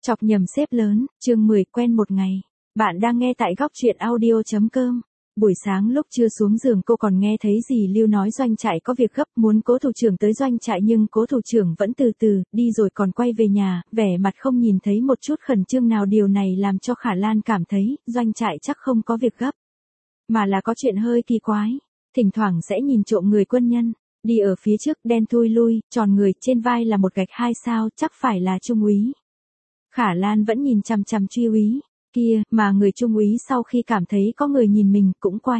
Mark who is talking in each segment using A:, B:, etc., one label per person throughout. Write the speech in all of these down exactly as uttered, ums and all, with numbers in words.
A: Chọc nhầm xếp lớn, chương mười quen một ngày. Bạn đang nghe tại góc truyện audio chấm com. Buổi sáng lúc chưa xuống giường cô còn nghe thấy dì Lưu nói doanh trại có việc gấp muốn Cố thủ trưởng tới doanh trại, nhưng Cố thủ trưởng vẫn từ từ, đi rồi còn quay về nhà, vẻ mặt không nhìn thấy một chút khẩn trương nào. Điều này làm cho Khả Lan cảm thấy, doanh trại chắc không có việc gấp, mà là có chuyện hơi kỳ quái. Thỉnh thoảng sẽ nhìn trộm người quân nhân, đi ở phía trước đen thui lui, tròn người, trên vai là một gạch hai sao, chắc phải là trung úy. Khả Lan vẫn nhìn chằm chằm Truy úy kia, mà người trung úy sau khi cảm thấy có người nhìn mình cũng quay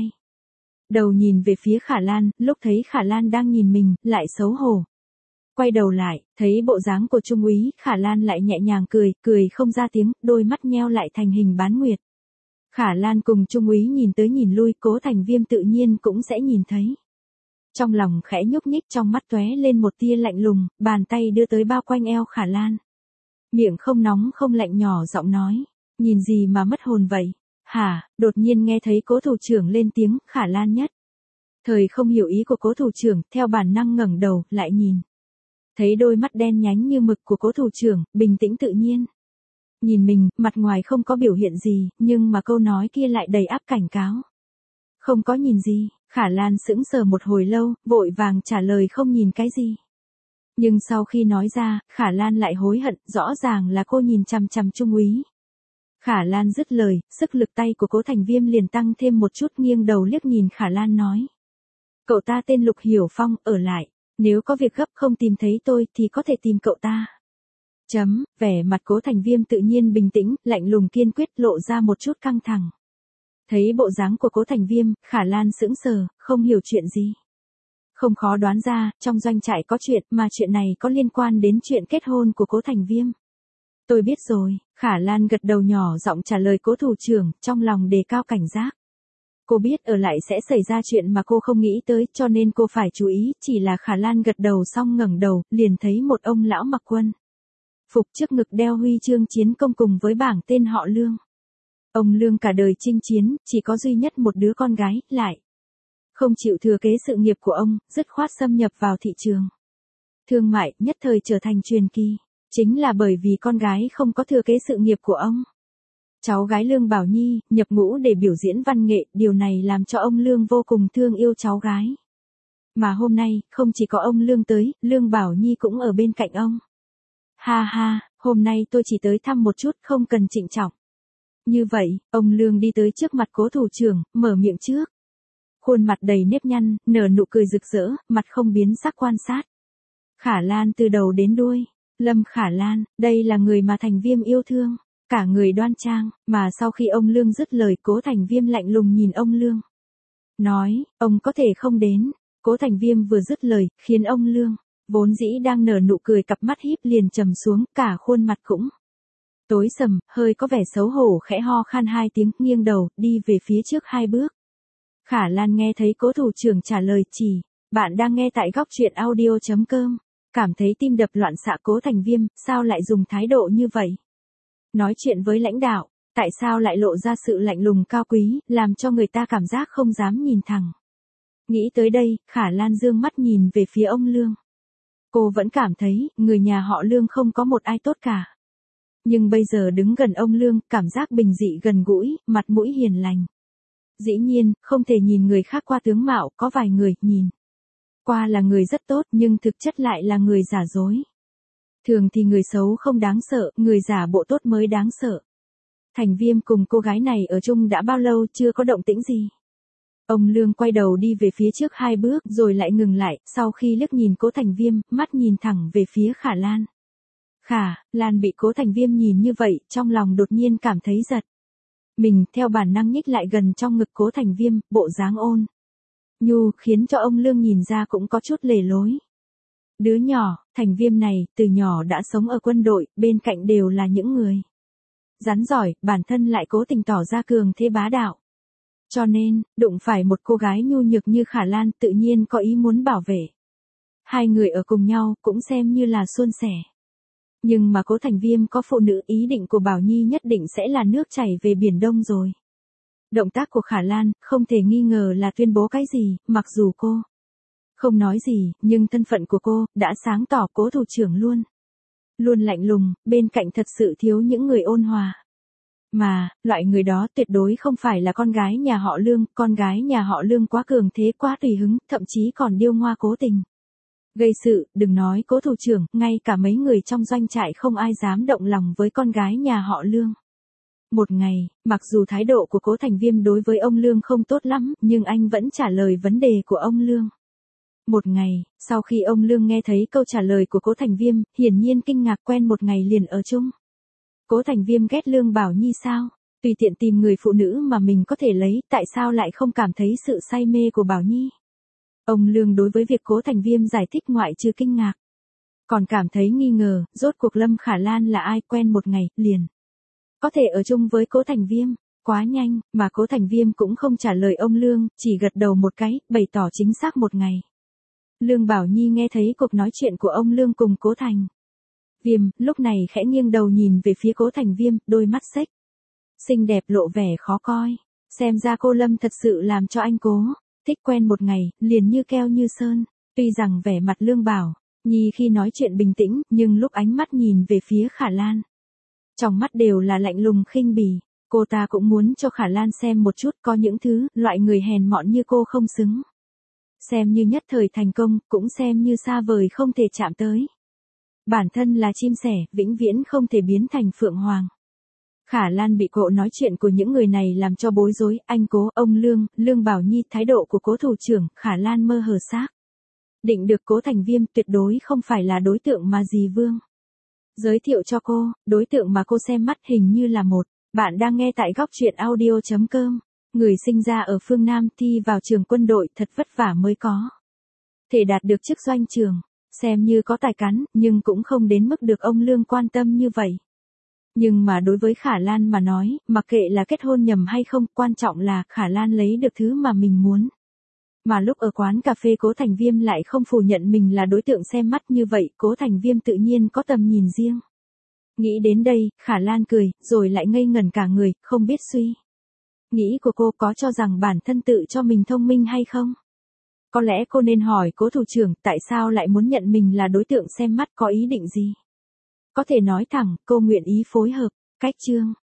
A: đầu nhìn về phía Khả Lan, lúc thấy Khả Lan đang nhìn mình, lại xấu hổ. Quay đầu lại, thấy bộ dáng của trung úy, Khả Lan lại nhẹ nhàng cười, cười không ra tiếng, đôi mắt nheo lại thành hình bán nguyệt. Khả Lan cùng trung úy nhìn tới nhìn lui, Cố Thành Viêm tự nhiên cũng sẽ nhìn thấy. Trong lòng khẽ nhúc nhích, trong mắt tóe lên một tia lạnh lùng, bàn tay đưa tới bao quanh eo Khả Lan. Miệng không nóng không lạnh nhỏ giọng nói, nhìn gì mà mất hồn vậy? Hả? Đột nhiên nghe thấy Cố thủ trưởng lên tiếng, Khả Lan nhất thời không hiểu ý của Cố thủ trưởng, theo bản năng ngẩng đầu, lại nhìn. Thấy đôi mắt đen nhánh như mực của Cố thủ trưởng, bình tĩnh tự nhiên. Nhìn mình, mặt ngoài không có biểu hiện gì, nhưng mà câu nói kia lại đầy áp cảnh cáo. Không có nhìn gì. Khả Lan sững sờ một hồi lâu, vội vàng trả lời không nhìn cái gì. Nhưng sau khi nói ra, Khả Lan lại hối hận, rõ ràng là cô nhìn chằm chằm trung úy. Khả Lan dứt lời, sức lực tay của Cố Thành Viêm liền tăng thêm một chút, nghiêng đầu liếc nhìn Khả Lan nói. Cậu ta tên Lục Hiểu Phong, ở lại, nếu có việc gấp không tìm thấy tôi thì có thể tìm cậu ta. Chấm, vẻ mặt Cố Thành Viêm tự nhiên bình tĩnh, lạnh lùng kiên quyết, lộ ra một chút căng thẳng. Thấy bộ dáng của Cố Thành Viêm, Khả Lan sững sờ, không hiểu chuyện gì. Không khó đoán ra, trong doanh trại có chuyện, mà chuyện này có liên quan đến chuyện kết hôn của Cố Thành Viêm. Tôi biết rồi, Khả Lan gật đầu nhỏ giọng trả lời Cố thủ trưởng, trong lòng đề cao cảnh giác. Cô biết ở lại sẽ xảy ra chuyện mà cô không nghĩ tới, cho nên cô phải chú ý, chỉ là Khả Lan gật đầu xong ngẩng đầu, liền thấy một ông lão mặc quân phục, trước ngực đeo huy chương chiến công cùng với bảng tên họ Lương. Ông Lương cả đời chinh chiến, chỉ có duy nhất một đứa con gái, lại không chịu thừa kế sự nghiệp của ông, dứt khoát xâm nhập vào thị trường thương mại, nhất thời trở thành truyền kỳ. Chính là bởi vì con gái không có thừa kế sự nghiệp của ông. Cháu gái Lương Bảo Nhi, nhập ngũ để biểu diễn văn nghệ, điều này làm cho ông Lương vô cùng thương yêu cháu gái. Mà hôm nay, không chỉ có ông Lương tới, Lương Bảo Nhi cũng ở bên cạnh ông. Ha ha, hôm nay tôi chỉ tới thăm một chút, không cần trịnh trọng. Như vậy, ông Lương đi tới trước mặt Cố thủ trưởng, mở miệng trước. Khuôn mặt đầy nếp nhăn, nở nụ cười rực rỡ, mặt không biến sắc quan sát Khả Lan từ đầu đến đuôi. Lâm Khả Lan, đây là người mà Thành Viêm yêu thương, cả người đoan trang, mà sau khi ông Lương dứt lời, Cố Thành Viêm lạnh lùng nhìn ông Lương. Nói, ông có thể không đến. Cố Thành Viêm vừa dứt lời, khiến ông Lương, vốn dĩ đang nở nụ cười cặp mắt híp liền trầm xuống, cả khuôn mặt cũng tối sầm, hơi có vẻ xấu hổ, khẽ ho khan hai tiếng, nghiêng đầu, đi về phía trước hai bước. Khả Lan nghe thấy Cố thủ trưởng trả lời chỉ, bạn đang nghe tại góc truyện audio chấm com. Cảm thấy tim đập loạn xạ. Cố Thành Viêm, sao lại dùng thái độ như vậy? Nói chuyện với lãnh đạo, tại sao lại lộ ra sự lạnh lùng cao quý, làm cho người ta cảm giác không dám nhìn thẳng. Nghĩ tới đây, Khả Lan dương mắt nhìn về phía ông Lương. Cô vẫn cảm thấy, người nhà họ Lương không có một ai tốt cả. Nhưng bây giờ đứng gần ông Lương, cảm giác bình dị gần gũi, mặt mũi hiền lành. Dĩ nhiên, không thể nhìn người khác qua tướng mạo, có vài người, nhìn qua là người rất tốt, nhưng thực chất lại là người giả dối. Thường thì người xấu không đáng sợ, người giả bộ tốt mới đáng sợ. Thành Viêm cùng cô gái này ở chung đã bao lâu, chưa có động tĩnh gì. Ông Lương quay đầu đi về phía trước hai bước, rồi lại ngừng lại, sau khi liếc nhìn Cố Thành Viêm, mắt nhìn thẳng về phía Khả Lan. Khả Lan bị Cố Thành Viêm nhìn như vậy, trong lòng đột nhiên cảm thấy giật mình, theo bản năng nhích lại gần trong ngực Cố Thành Viêm, bộ dáng ôn nhu, khiến cho ông Lương nhìn ra cũng có chút lề lối. Đứa nhỏ, Thành Viêm này, từ nhỏ đã sống ở quân đội, bên cạnh đều là những người rắn giỏi, bản thân lại cố tình tỏ ra cường thế bá đạo. Cho nên, đụng phải một cô gái nhu nhược như Khả Lan, tự nhiên có ý muốn bảo vệ. Hai người ở cùng nhau, cũng xem như là suôn sẻ. Nhưng mà Cố Thành Viêm có phụ nữ, ý định của Bảo Nhi nhất định sẽ là nước chảy về Biển Đông rồi. Động tác của Khả Lan, không thể nghi ngờ là tuyên bố cái gì, mặc dù cô không nói gì, nhưng thân phận của cô, đã sáng tỏ Cố thủ trưởng luôn luôn lạnh lùng, bên cạnh thật sự thiếu những người ôn hòa. Mà, loại người đó tuyệt đối không phải là con gái nhà họ Lương, con gái nhà họ Lương quá cường thế quá tùy hứng, thậm chí còn điêu ngoa cố tình. Gây sự, đừng nói Cố thủ trưởng, ngay cả mấy người trong doanh trại không ai dám động lòng với con gái nhà họ Lương. Một ngày, mặc dù thái độ của Cố Thành Viêm đối với ông Lương không tốt lắm, nhưng anh vẫn trả lời vấn đề của ông Lương. Một ngày, sau khi ông Lương nghe thấy câu trả lời của Cố Thành Viêm, hiển nhiên kinh ngạc quen một ngày liền ở chung. Cố Thành Viêm ghét Lương Bảo Nhi sao? Tùy tiện tìm người phụ nữ mà mình có thể lấy, tại sao lại không cảm thấy sự say mê của Bảo Nhi? Ông Lương đối với việc Cố Thành Viêm giải thích ngoại trừ kinh ngạc, còn cảm thấy nghi ngờ, rốt cuộc Lâm Khả Lan là ai, quen một ngày, liền có thể ở chung với Cố Thành Viêm, quá nhanh, mà Cố Thành Viêm cũng không trả lời ông Lương, chỉ gật đầu một cái, bày tỏ chính xác một ngày. Lương Bảo Nhi nghe thấy cuộc nói chuyện của ông Lương cùng Cố Thành Viêm, lúc này khẽ nghiêng đầu nhìn về phía Cố Thành Viêm, đôi mắt xếch xinh đẹp lộ vẻ khó coi. Xem ra cô Lâm thật sự làm cho anh Cố thích quen một ngày, liền như keo như sơn. Tuy rằng vẻ mặt Lương Bảo Nhi khi nói chuyện bình tĩnh, nhưng lúc ánh mắt nhìn về phía Khả Lan, trong mắt đều là lạnh lùng khinh bỉ. Cô ta cũng muốn cho Khả Lan xem một chút, có những thứ, loại người hèn mọn như cô không xứng. Xem như nhất thời thành công, cũng xem như xa vời không thể chạm tới. Bản thân là chim sẻ, vĩnh viễn không thể biến thành phượng hoàng. Khả Lan bị cộ nói chuyện của những người này làm cho bối rối, anh Cố, ông Lương, Lương Bảo Nhi, thái độ của Cố thủ trưởng, Khả Lan mơ hồ xác định được Cố Thành Viêm tuyệt đối không phải là đối tượng mà dì Vương giới thiệu cho cô, đối tượng mà cô xem mắt hình như là một. Bạn đang nghe tại góc truyện audio chấm com. Người sinh ra ở phương Nam thi vào trường quân đội thật vất vả mới có thể đạt được chức doanh trường, xem như có tài cán, nhưng cũng không đến mức được ông Lương quan tâm như vậy. Nhưng mà đối với Khả Lan mà nói, mặc kệ là kết hôn nhầm hay không, quan trọng là Khả Lan lấy được thứ mà mình muốn. Mà lúc ở quán cà phê Cố Thành Viêm lại không phủ nhận mình là đối tượng xem mắt như vậy, Cố Thành Viêm tự nhiên có tầm nhìn riêng. Nghĩ đến đây, Khả Lan cười, rồi lại ngây ngẩn cả người, không biết suy nghĩ của cô có cho rằng bản thân tự cho mình thông minh hay không? Có lẽ cô nên hỏi Cố thủ trưởng tại sao lại muốn nhận mình là đối tượng xem mắt, có ý định gì? Có thể nói thẳng, cô nguyện ý phối hợp. Cách chương